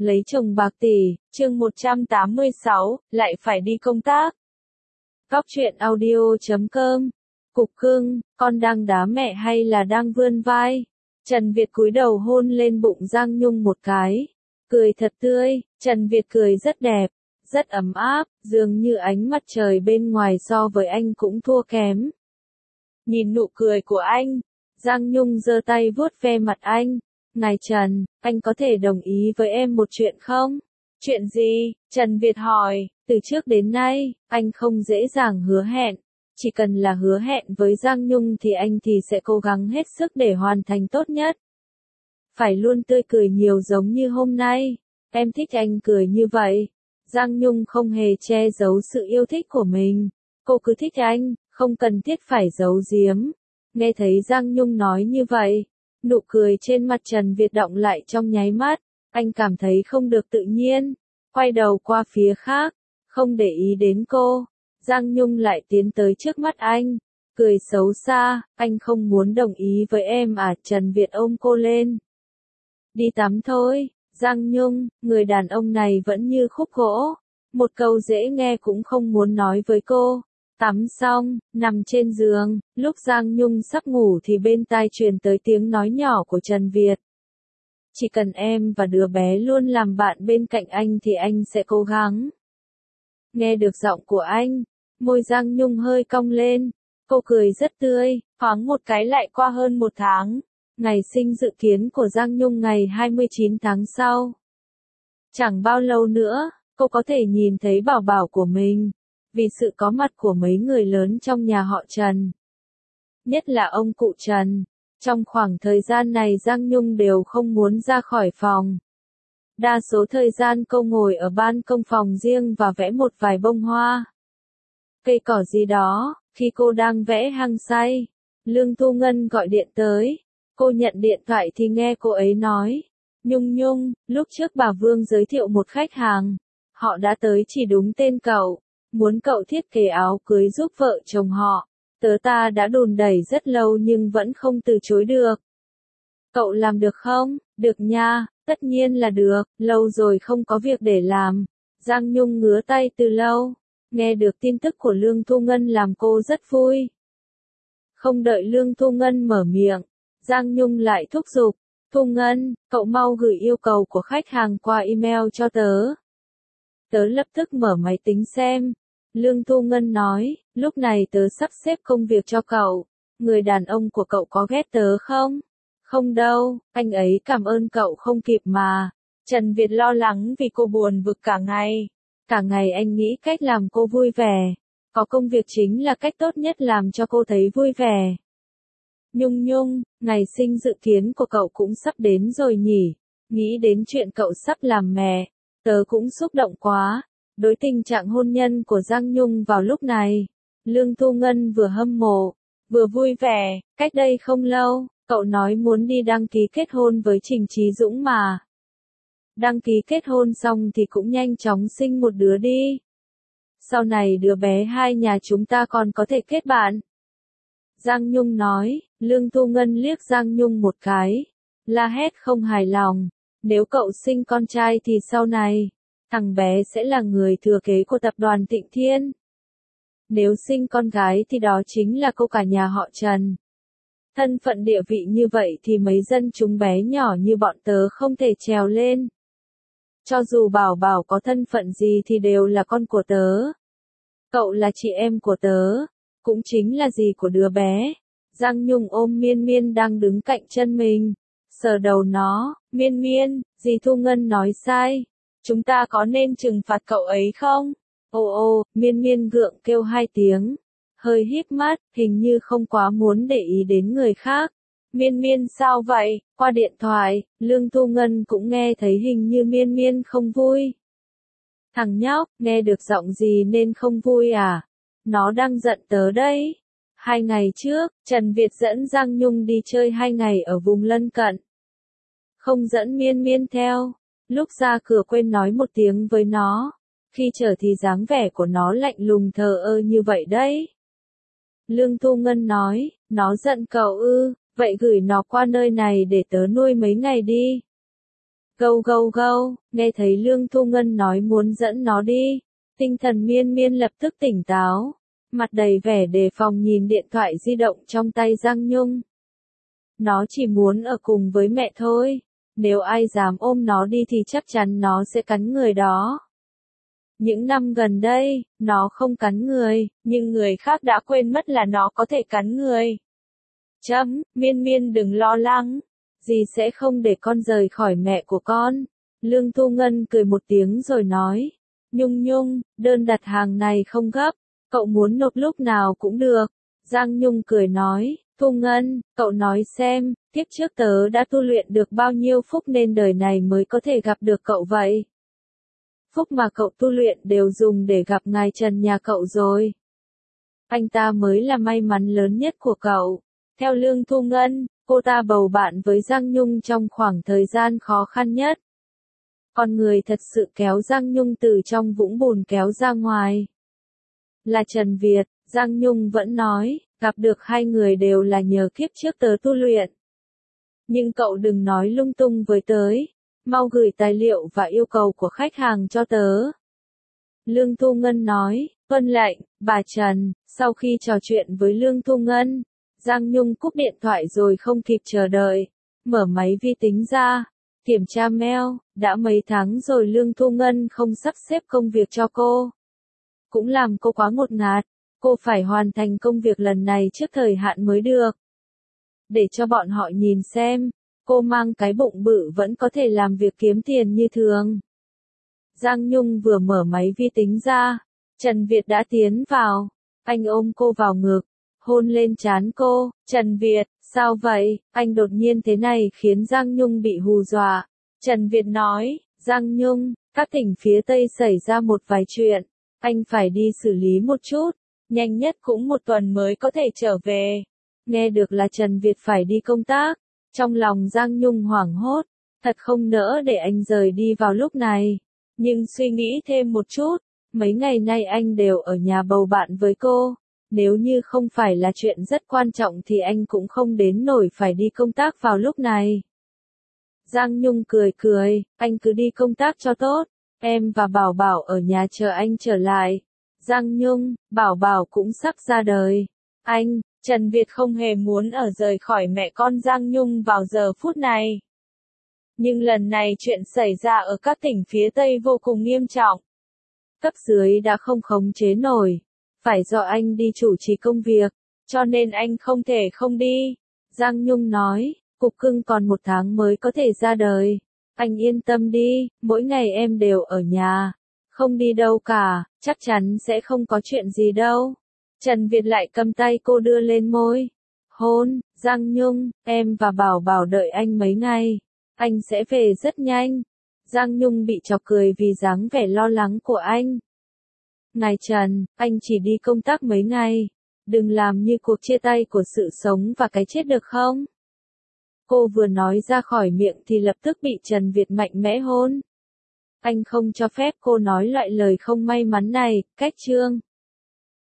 Lấy chồng bạc tỷ, chương 186, lại phải đi công tác. Góc truyện audio.com. Cục cưng, con đang đá mẹ hay là đang vươn vai? Trần Việt cúi đầu hôn lên bụng Giang Nhung một cái. Cười thật tươi, Trần Việt cười rất đẹp, rất ấm áp, dường như ánh mặt trời bên ngoài so với anh cũng thua kém. Nhìn nụ cười của anh, Giang Nhung giơ tay vuốt ve mặt anh. Ngài Trần, anh có thể đồng ý với em một chuyện không? Chuyện gì? Trần Việt hỏi, từ trước đến nay, anh không dễ dàng hứa hẹn. Chỉ cần là hứa hẹn với Giang Nhung thì anh sẽ cố gắng hết sức để hoàn thành tốt nhất. Phải luôn tươi cười nhiều giống như hôm nay. Em thích anh cười như vậy. Giang Nhung không hề che giấu sự yêu thích của mình. Cô cứ thích anh, không cần thiết phải giấu giếm. Nghe thấy Giang Nhung nói như vậy, nụ cười trên mặt Trần Việt động lại trong nháy mắt. Anh cảm thấy không được tự nhiên. Quay đầu qua phía khác, không để ý đến cô. Giang Nhung lại tiến tới trước mắt anh, cười xấu xa, anh không muốn đồng ý với em à? Trần Việt ôm cô lên. Đi tắm thôi. Giang Nhung, người đàn ông này vẫn như khúc gỗ. Một câu dễ nghe cũng không muốn nói với cô. Tắm xong, nằm trên giường, lúc Giang Nhung sắp ngủ thì bên tai truyền tới tiếng nói nhỏ của Trần Việt. Chỉ cần em và đứa bé luôn làm bạn bên cạnh anh thì anh sẽ cố gắng. Nghe được giọng của anh, môi Giang Nhung hơi cong lên. Cô cười rất tươi, thoáng một cái lại qua hơn một tháng. Ngày sinh dự kiến của Giang Nhung ngày 29 tháng sau. Chẳng bao lâu nữa, cô có thể nhìn thấy bảo bảo của mình. Vì sự có mặt của mấy người lớn trong nhà họ Trần. Nhất là ông cụ Trần. Trong khoảng thời gian này Giang Nhung đều không muốn ra khỏi phòng. Đa số thời gian cô ngồi ở ban công phòng riêng và vẽ một vài bông hoa. Cây cỏ gì đó, khi cô đang vẽ hăng say. Lương Thu Ngân gọi điện tới. Cô nhận điện thoại thì nghe cô ấy nói. Nhung Nhung, lúc trước bà Vương giới thiệu một khách hàng. Họ đã tới chỉ đúng tên cậu. Muốn cậu thiết kế áo cưới giúp vợ chồng họ. Ta đã đùn đẩy rất lâu nhưng vẫn không từ chối được. Cậu làm được không? Được nha, tất nhiên là được, lâu rồi không có việc để làm. Giang Nhung ngứa tay từ lâu. Nghe được tin tức của Lương Thu Ngân làm cô rất vui. Không đợi Lương Thu Ngân mở miệng, Giang Nhung lại thúc giục. Thu Ngân, cậu mau gửi yêu cầu của khách hàng qua email cho tớ. Tớ lập tức mở máy tính xem. Lương Thu Ngân nói, lúc này tớ sắp xếp công việc cho cậu. Người đàn ông của cậu có ghét tớ không? Không đâu, anh ấy cảm ơn cậu không kịp mà. Trần Việt lo lắng vì cô buồn bực cả ngày. Cả ngày anh nghĩ cách làm cô vui vẻ. Có công việc chính là cách tốt nhất làm cho cô thấy vui vẻ. Nhung Nhung, ngày sinh dự kiến của cậu cũng sắp đến rồi nhỉ? Nghĩ đến chuyện cậu sắp làm mẹ, tớ cũng xúc động quá. Đối tình trạng hôn nhân của Giang Nhung vào lúc này, Lương Thu Ngân vừa hâm mộ, vừa vui vẻ. Cách đây không lâu, cậu nói muốn đi đăng ký kết hôn với Trình Chí Dũng mà. Đăng ký kết hôn xong thì cũng nhanh chóng sinh một đứa đi. Sau này đứa bé hai nhà chúng ta còn có thể kết bạn. Giang Nhung nói. Lương Thu Ngân liếc Giang Nhung một cái, la hét không hài lòng. Nếu cậu sinh con trai thì sau này, thằng bé sẽ là người thừa kế của tập đoàn Tịnh Thiên. Nếu sinh con gái thì đó chính là cô cả nhà họ Trần. Thân phận địa vị như vậy thì mấy dân chúng bé nhỏ như bọn tớ không thể trèo lên. Cho dù Bảo Bảo có thân phận gì thì đều là con của tớ. Cậu là chị em của tớ, cũng chính là dì của đứa bé. Giang Nhung ôm Miên Miên đang đứng cạnh chân mình, sờ đầu nó. Miên Miên, dì Thu Ngân nói sai. Chúng ta có nên trừng phạt cậu ấy không? Ô, Miên Miên gượng kêu hai tiếng. Hơi híp mắt, hình như không quá muốn để ý đến người khác. Miên Miên sao vậy? Qua điện thoại, Lương Thu Ngân cũng nghe thấy hình như Miên Miên không vui. Thằng nhóc, nghe được giọng gì nên không vui à? Nó đang giận tớ đấy. 2 ngày trước, Trần Việt dẫn Giang Nhung đi chơi 2 ngày ở vùng lân cận. Không dẫn Miên Miên theo. Lúc ra cửa quên nói một tiếng với nó. Khi trở thì dáng vẻ của nó lạnh lùng thờ ơ như vậy đấy. Lương Thu Ngân nói, nó giận cậu ư, vậy gửi nó qua nơi này để tớ nuôi mấy ngày đi. Gâu gâu gâu, nghe thấy Lương Thu Ngân nói muốn dẫn nó đi. Tinh thần Miên Miên lập tức tỉnh táo, mặt đầy vẻ đề phòng nhìn điện thoại di động trong tay Giang Nhung. Nó chỉ muốn ở cùng với mẹ thôi, nếu ai dám ôm nó đi thì chắc chắn nó sẽ cắn người đó. Những năm gần đây, nó không cắn người, nhưng người khác đã quên mất là nó có thể cắn người. Miên Miên đừng lo lắng, dì sẽ không để con rời khỏi mẹ của con. Lương Thu Ngân cười một tiếng rồi nói, Nhung Nhung, đơn đặt hàng này không gấp, cậu muốn nộp lúc nào cũng được. Giang Nhung cười nói, Thu Ngân, cậu nói xem, kiếp trước tớ đã tu luyện được bao nhiêu phúc nên đời này mới có thể gặp được cậu vậy. Phúc mà cậu tu luyện đều dùng để gặp ngài Trần nhà cậu rồi. Anh ta mới là may mắn lớn nhất của cậu. Theo Lương Thu Ngân, cô ta bầu bạn với Giang Nhung trong khoảng thời gian khó khăn nhất. Con người thật sự kéo Giang Nhung từ trong vũng bùn kéo ra ngoài. Là Trần Việt, Giang Nhung vẫn nói, gặp được hai người đều là nhờ kiếp trước tớ tu luyện. Nhưng cậu đừng nói lung tung với tớ, mau gửi tài liệu và yêu cầu của khách hàng cho tớ. Lương Thu Ngân nói, vâng lệnh, bà Trần. Sau khi trò chuyện với Lương Thu Ngân, Giang Nhung cúp điện thoại rồi không kịp chờ đợi, mở máy vi tính ra, kiểm tra mail, đã mấy tháng rồi Lương Thu Ngân không sắp xếp công việc cho cô. Cũng làm cô quá ngột ngạt, cô phải hoàn thành công việc lần này trước thời hạn mới được. Để cho bọn họ nhìn xem, cô mang cái bụng bự vẫn có thể làm việc kiếm tiền như thường. Giang Nhung vừa mở máy vi tính ra, Trần Việt đã tiến vào, anh ôm cô vào ngực, hôn lên trán cô. Trần Việt, sao vậy? Anh đột nhiên thế này khiến Giang Nhung bị hù dọa. Trần Việt nói, Giang Nhung, các tỉnh phía Tây xảy ra một vài chuyện, anh phải đi xử lý một chút, nhanh nhất cũng một tuần mới có thể trở về. Nghe được là Trần Việt phải đi công tác, trong lòng Giang Nhung hoảng hốt, thật không nỡ để anh rời đi vào lúc này. Nhưng suy nghĩ thêm một chút, mấy ngày nay anh đều ở nhà bầu bạn với cô. Nếu như không phải là chuyện rất quan trọng thì anh cũng không đến nổi phải đi công tác vào lúc này. Giang Nhung cười cười, anh cứ đi công tác cho tốt, em và Bảo Bảo ở nhà chờ anh trở lại. Giang Nhung, Bảo Bảo cũng sắp ra đời. Trần Việt không hề muốn ở rời khỏi mẹ con Giang Nhung vào giờ phút này. Nhưng lần này chuyện xảy ra ở các tỉnh phía Tây vô cùng nghiêm trọng. Cấp dưới đã không khống chế nổi. Phải do anh đi chủ trì công việc, cho nên anh không thể không đi. Giang Nhung nói, cục cưng còn 1 tháng mới có thể ra đời. Anh yên tâm đi, mỗi ngày em đều ở nhà. Không đi đâu cả, chắc chắn sẽ không có chuyện gì đâu. Trần Việt lại cầm tay cô đưa lên môi. Hôn, Giang Nhung, em và Bảo Bảo đợi anh mấy ngày. Anh sẽ về rất nhanh. Giang Nhung bị chọc cười vì dáng vẻ lo lắng của anh. Ngài Trần, anh chỉ đi công tác mấy ngày. Đừng làm như cuộc chia tay của sự sống và cái chết được không? Cô vừa nói ra khỏi miệng thì lập tức bị Trần Việt mạnh mẽ hôn. Anh không cho phép cô nói loại lời không may mắn này. Cách chương